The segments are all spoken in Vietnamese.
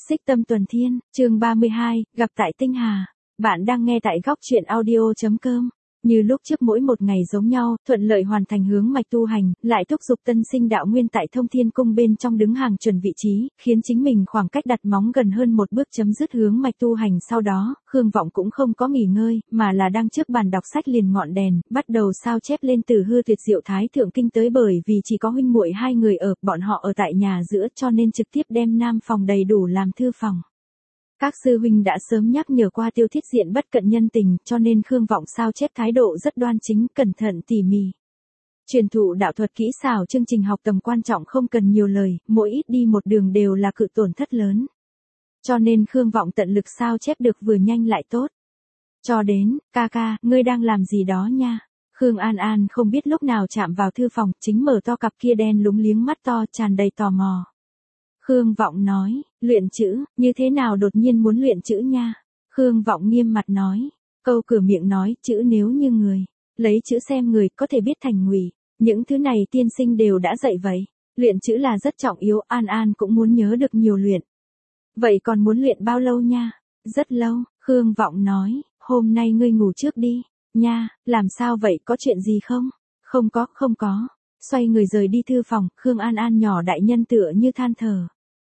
Xích Tâm Tuần Thiên, chương 32, gặp tại Tinh Hà. Bạn đang nghe tại góc truyện audio.com. Như lúc trước mỗi một ngày giống nhau, thuận lợi hoàn thành hướng mạch tu hành, lại thúc giục tân sinh đạo nguyên tại Thông Thiên Cung bên trong đứng hàng chuẩn vị trí, khiến chính mình khoảng cách đặt móng gần hơn một bước chấm dứt hướng mạch tu hành. Sau đó, Khương Vọng cũng không có nghỉ ngơi, mà là đang trước bàn đọc sách liền ngọn đèn, bắt đầu sao chép lên từ hư tuyệt diệu thái thượng kinh tới, bởi vì chỉ có huynh muội hai người ở, bọn họ ở tại nhà giữa cho nên trực tiếp đem nam phòng đầy đủ làm thư phòng. Các sư huynh đã sớm nhắc nhở qua Tiêu Thiết Diện bất cận nhân tình, cho nên Khương Vọng sao chép thái độ rất đoan chính, cẩn thận tỉ mỉ. Truyền thụ đạo thuật kỹ xảo chương trình học tầm quan trọng không cần nhiều lời, mỗi ít đi một đường đều là cự tổn thất lớn. Cho nên Khương Vọng tận lực sao chép được vừa nhanh lại tốt. Cho đến, ca, ngươi đang làm gì đó nha. Khương An An không biết lúc nào chạm vào thư phòng, chính mở to cặp kia đen lúng liếng mắt to tràn đầy tò mò. Khương Vọng nói, luyện chữ, như thế nào đột nhiên muốn luyện chữ nha? Khương Vọng nghiêm mặt nói, câu cửa miệng nói, chữ nếu như người, lấy chữ xem người có thể biết thành ngụy, những thứ này tiên sinh đều đã dạy vậy, luyện chữ là rất trọng yếu, An An cũng muốn nhớ được nhiều luyện. Vậy còn muốn luyện bao lâu nha? Rất lâu, Khương Vọng nói, hôm nay ngươi ngủ trước đi, nha, làm sao vậy, có chuyện gì không? Không có. Xoay người rời đi thư phòng, Khương An An nhỏ đại nhân tựa như than thở.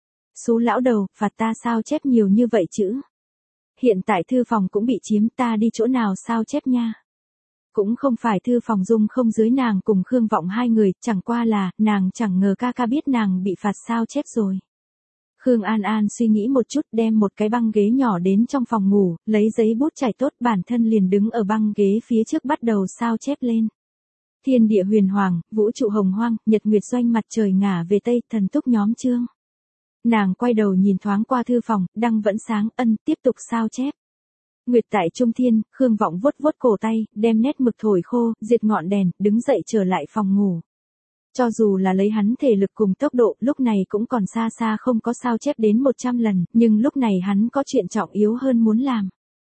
Xú lão đầu, phạt ta sao chép nhiều như vậy chữ. Hiện tại thư phòng cũng bị chiếm, ta đi chỗ nào sao chép nha. Cũng không phải thư phòng dung không dưới nàng cùng Khương Vọng hai người, chẳng qua là, nàng chẳng ngờ ca biết nàng bị phạt sao chép rồi. Khương An An suy nghĩ một chút, đem một cái băng ghế nhỏ đến trong phòng ngủ, lấy giấy bút chải tốt, bản thân liền đứng ở băng ghế phía trước bắt đầu sao chép lên. Thiên địa huyền hoàng, vũ trụ hồng hoang, nhật nguyệt doanh, mặt trời ngả về tây, thần túc nhóm chương. Nàng quay đầu nhìn thoáng qua thư phòng, đăng vẫn sáng, tiếp tục sao chép. Nguyệt tại trung thiên, Khương Vọng vuốt cổ tay, đem nét mực thổi khô, diệt ngọn đèn, đứng dậy trở lại phòng ngủ. Cho dù là lấy hắn thể lực cùng tốc độ, lúc này cũng còn xa không có sao chép đến 100 lần, nhưng lúc này hắn có chuyện trọng yếu hơn muốn làm.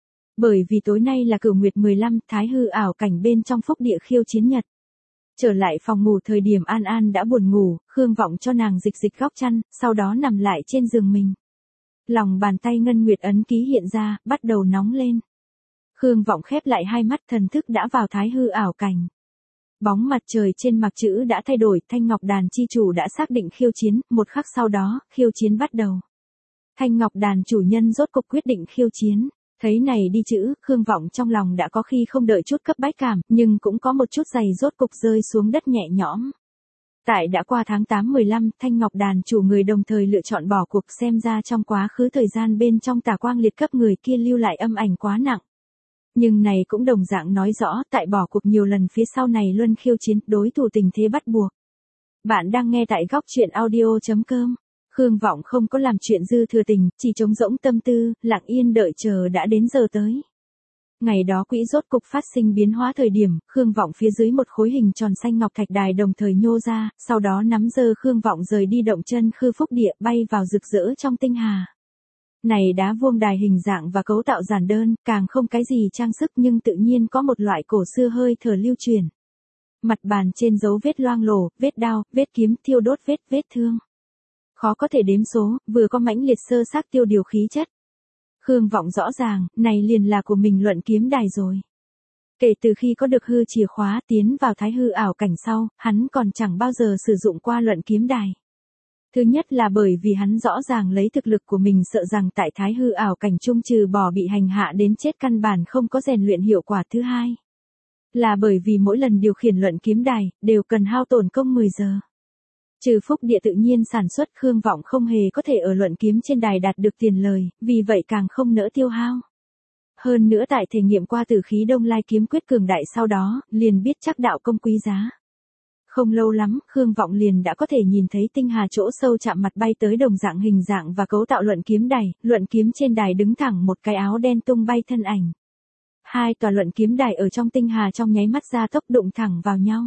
Bởi vì tối nay là Cửu Nguyệt 15, thái hư ảo cảnh bên trong phúc địa khiêu chiến nhật. Trở lại phòng ngủ thời điểm An An đã buồn ngủ, Khương Vọng cho nàng dịch góc chăn, sau đó nằm lại trên giường mình. Lòng bàn tay ngân nguyệt ấn ký hiện ra, bắt đầu nóng lên. Khương Vọng khép lại hai mắt, thần thức đã vào thái hư ảo cảnh. Bóng mặt trời trên mặt chữ đã thay đổi, Thanh Ngọc Đàn chi chủ đã xác định khiêu chiến, một khắc sau đó, khiêu chiến bắt đầu. Thanh Ngọc Đàn chủ nhân rốt cục quyết định khiêu chiến. Thấy này đi chữ, Khương Vọng trong lòng đã có khi không đợi chút cấp bách cảm, nhưng cũng có một chút giày rốt cục rơi xuống đất nhẹ nhõm. Tại đã qua tháng 8-15, Thanh Ngọc Đàn chủ người đồng thời lựa chọn bỏ cuộc, xem ra trong quá khứ thời gian bên trong tà quang liệt cấp người kia lưu lại âm ảnh quá nặng. Nhưng này cũng đồng dạng nói rõ, tại bỏ cuộc nhiều lần phía sau này luân khiêu chiến, đối thủ tình thế bắt buộc. Bạn đang nghe tại góc truyện audio.com. Khương Vọng không có làm chuyện dư thừa tình, chỉ trống rỗng tâm tư, lặng yên đợi chờ đã đến giờ tới. Ngày đó quỹ rốt cục phát sinh biến hóa thời điểm, Khương Vọng phía dưới một khối hình tròn xanh ngọc thạch đài đồng thời nhô ra, sau đó nắm giơ Khương Vọng rời đi động chân khư phúc địa, bay vào rực rỡ trong tinh hà. Này đá vuông đài hình dạng và cấu tạo giản đơn, càng không cái gì trang sức nhưng tự nhiên có một loại cổ xưa hơi thở lưu truyền. Mặt bàn trên dấu vết loang lổ, vết đao, vết kiếm, thiêu đốt, vết thương. Khó có thể đếm số, vừa có mãnh liệt sơ xác tiêu điều khí chất. Khương Vọng rõ ràng, này liền là của mình luận kiếm đài rồi. Kể từ khi có được hư chìa khóa tiến vào thái hư ảo cảnh sau, hắn còn chẳng bao giờ sử dụng qua luận kiếm đài. Thứ nhất là bởi vì hắn rõ ràng lấy thực lực của mình sợ rằng tại thái hư ảo cảnh trung trừ bỏ bị hành hạ đến chết căn bản không có rèn luyện hiệu quả. Thứ hai là bởi vì mỗi lần điều khiển luận kiếm đài, đều cần hao tổn công 10 giờ. Trừ phúc địa tự nhiên sản xuất, Khương Vọng không hề có thể ở luận kiếm trên đài đạt được tiền lời, vì vậy càng không nỡ tiêu hao. Hơn nữa tại thể nghiệm qua tử khí Đông Lai kiếm quyết cường đại sau đó, liền biết chắc đạo công quý giá. Không lâu lắm, Khương Vọng liền đã có thể nhìn thấy tinh hà chỗ sâu chạm mặt bay tới đồng dạng hình dạng và cấu tạo luận kiếm trên đài đứng thẳng một cái áo đen tung bay thân ảnh. Hai tòa luận kiếm đài ở trong tinh hà trong nháy mắt ra tốc đụng thẳng vào nhau.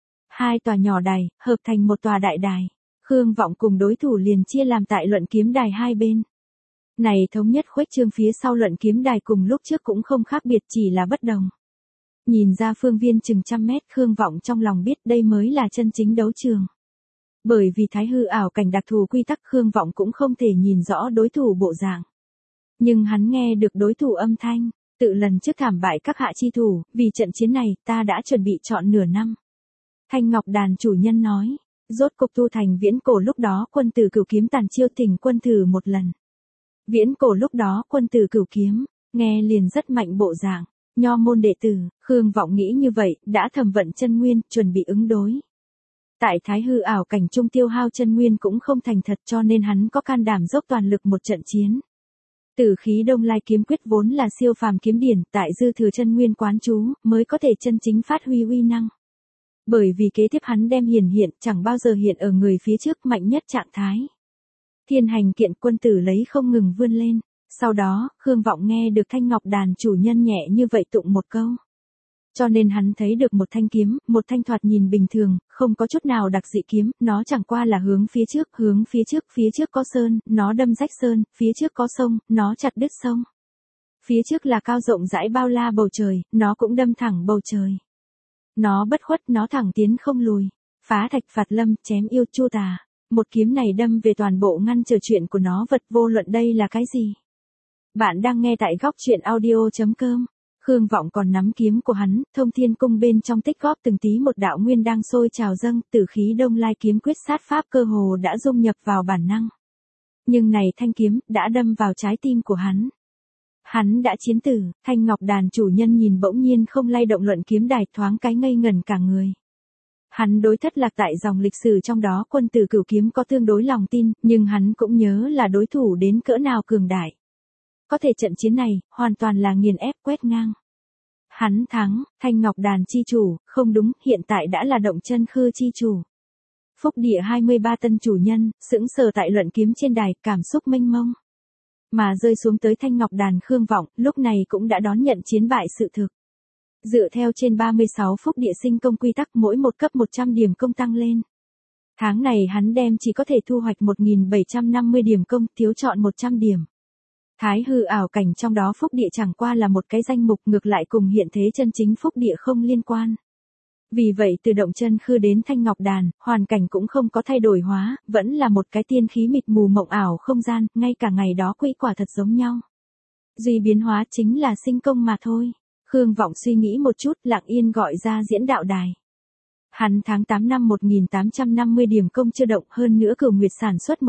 Hai tòa nhỏ đài, hợp thành một tòa đại đài. Khương Vọng cùng đối thủ liền chia làm tại luận kiếm đài hai bên. Này thống nhất khuếch trương phía sau luận kiếm đài cùng lúc trước cũng không khác biệt, chỉ là bất đồng. Nhìn ra phương viên chừng 100 mét, Khương Vọng trong lòng biết đây mới là chân chính đấu trường. Bởi vì thái hư ảo cảnh đặc thù quy tắc Khương Vọng cũng không thể nhìn rõ đối thủ bộ dạng. Nhưng hắn nghe được đối thủ âm thanh, tự lần trước thảm bại các hạ chi thủ, vì trận chiến này ta đã chuẩn bị chọn nửa năm. Thanh Ngọc Đàn chủ nhân nói, rốt cục tu thành viễn cổ lúc đó quân tử cửu kiếm tàn chiêu thỉnh quân thử một lần. Viễn cổ lúc đó quân tử cửu kiếm, nghe liền rất mạnh bộ dạng, nho môn đệ tử, Khương Vọng nghĩ như vậy, đã thầm vận chân nguyên, chuẩn bị ứng đối. Tại thái hư ảo cảnh trung tiêu hao chân nguyên cũng không thành thật cho nên hắn có can đảm dốc toàn lực một trận chiến. Tử khí Đông Lai kiếm quyết vốn là siêu phàm kiếm điển, tại dư thừa chân nguyên quán chú, mới có thể chân chính phát huy uy năng. Bởi vì kế tiếp hắn đem hiện chẳng bao giờ hiện ở người phía trước mạnh nhất trạng thái. Thiên hành kiện quân tử lấy không ngừng vươn lên. Sau đó, Khương Vọng nghe được Thanh Ngọc Đàn chủ nhân nhẹ như vậy tụng một câu. Cho nên hắn thấy được một thanh kiếm, một thanh thoạt nhìn bình thường, không có chút nào đặc dị kiếm, nó chẳng qua là hướng phía trước có sơn, nó đâm rách sơn, phía trước có sông, nó chặt đứt sông. Phía trước là cao rộng rãi bao la bầu trời, nó cũng đâm thẳng bầu trời. Nó bất khuất, nó thẳng tiến không lùi. Phá thạch phạt lâm, chém yêu chu tà. Một kiếm này đâm về toàn bộ ngăn trở chuyện của nó vật vô luận đây là cái gì. Bạn đang nghe tại góc truyện audio.com. Khương Vọng còn nắm kiếm của hắn, Thông Thiên Cung bên trong tích góp từng tí một đạo nguyên đang sôi trào dâng, tử khí Đông Lai kiếm quyết sát pháp cơ hồ đã dung nhập vào bản năng. Nhưng này thanh kiếm, đã đâm vào trái tim của hắn. Hắn đã chiến tử, Thanh Ngọc Đàn chủ nhân nhìn bỗng nhiên không lay động luận kiếm đài thoáng cái ngây ngẩn cả người. Hắn đối thất lạc tại dòng lịch sử trong đó quân tử cửu kiếm có tương đối lòng tin, nhưng hắn cũng nhớ là đối thủ đến cỡ nào cường đại. Có thể trận chiến này, hoàn toàn là nghiền ép quét ngang. Hắn thắng, Thanh Ngọc Đàn chi chủ, không đúng, hiện tại đã là Động Chân Khư chi chủ. Phúc địa 23 tân chủ nhân, sững sờ tại luận kiếm trên đài, cảm xúc mênh mông. Mà rơi xuống tới Thanh Ngọc Đàn Khương Vọng, lúc này cũng đã đón nhận chiến bại sự thực. Dựa theo trên 36 phúc địa sinh công quy tắc mỗi một cấp 100 điểm công tăng lên. Tháng này hắn đem chỉ có thể thu hoạch 1.750 điểm công, thiếu chọn 100 điểm. Thái hư ảo cảnh trong đó phúc địa chẳng qua là một cái danh mục ngược lại cùng hiện thế chân chính phúc địa không liên quan. Vì vậy từ Động Chân Khư đến Thanh Ngọc Đàn, hoàn cảnh cũng không có thay đổi hóa, vẫn là một cái tiên khí mịt mù mộng ảo không gian, ngay cả ngày đó quỹ quả thật giống nhau. Duy biến hóa chính là sinh công mà thôi. Khương Vọng suy nghĩ một chút, lặng yên gọi ra diễn đạo đài. Hắn tháng 8 năm 1850 điểm công chưa động, hơn nữa Cửu Nguyệt sản xuất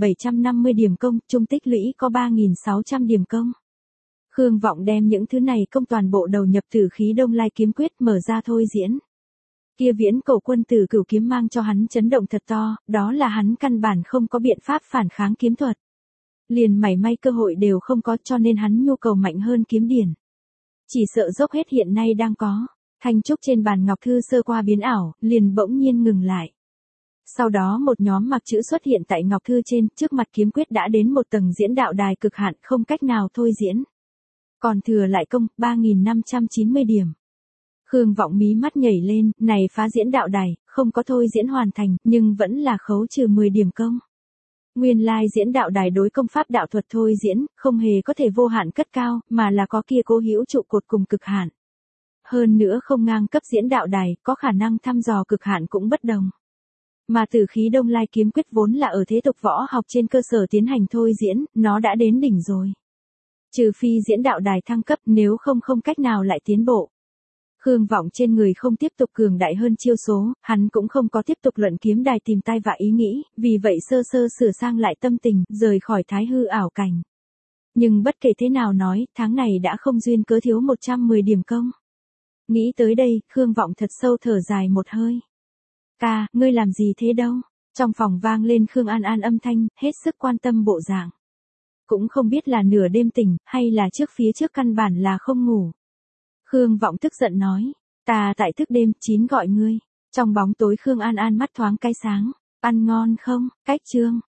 1750 điểm công, chung tích lũy có 3600 điểm công. Khương Vọng đem những thứ này công toàn bộ đầu nhập tử khí Đông Lai kiếm quyết mở ra thôi diễn. Kia viễn cổ quân tử cửu kiếm mang cho hắn chấn động thật to, đó là hắn căn bản không có biện pháp phản kháng kiếm thuật. Liền mảy may cơ hội đều không có cho nên hắn nhu cầu mạnh hơn kiếm điển. Chỉ sợ dốc hết hiện nay đang có. Thanh trúc trên bàn ngọc thư sơ qua biến ảo, liền bỗng nhiên ngừng lại. Sau đó một nhóm mặc chữ xuất hiện tại ngọc thư trên, trước mặt kiếm quyết đã đến một tầng diễn đạo đài cực hạn không cách nào thôi diễn. Còn thừa lại công, 3.590 điểm. Khương Vọng mí mắt nhảy lên, này phá diễn đạo đài, không có thôi diễn hoàn thành, nhưng vẫn là khấu trừ 10 điểm công. Nguyên lai diễn đạo đài đối công pháp đạo thuật thôi diễn, không hề có thể vô hạn cất cao, mà là có kia cố hữu trụ cột cùng cực hạn. Hơn nữa không ngang cấp diễn đạo đài, có khả năng thăm dò cực hạn cũng bất đồng. Mà tử khí Đông Lai kiếm quyết vốn là ở thế tục võ học trên cơ sở tiến hành thôi diễn, nó đã đến đỉnh rồi. Trừ phi diễn đạo đài thăng cấp, nếu không cách nào lại tiến bộ. Khương Vọng trên người không tiếp tục cường đại hơn chiêu số, hắn cũng không có tiếp tục luận kiếm đài tìm tai vạ ý nghĩ, vì vậy sơ sửa sang lại tâm tình, rời khỏi thái hư ảo cảnh. Nhưng bất kể thế nào nói, tháng này đã không duyên cớ thiếu 110 điểm công. Nghĩ tới đây, Khương Vọng thật sâu thở dài một hơi. Ca, ngươi làm gì thế đâu? Trong phòng vang lên Khương An An âm thanh, hết sức quan tâm bộ dạng. Cũng không biết là nửa đêm tỉnh, hay là phía trước căn bản là không ngủ. Khương Vọng tức giận nói, ta tại thức đêm, 9 gọi ngươi. Trong bóng tối Khương An An mắt thoáng cái sáng, ăn ngon không, cách chương.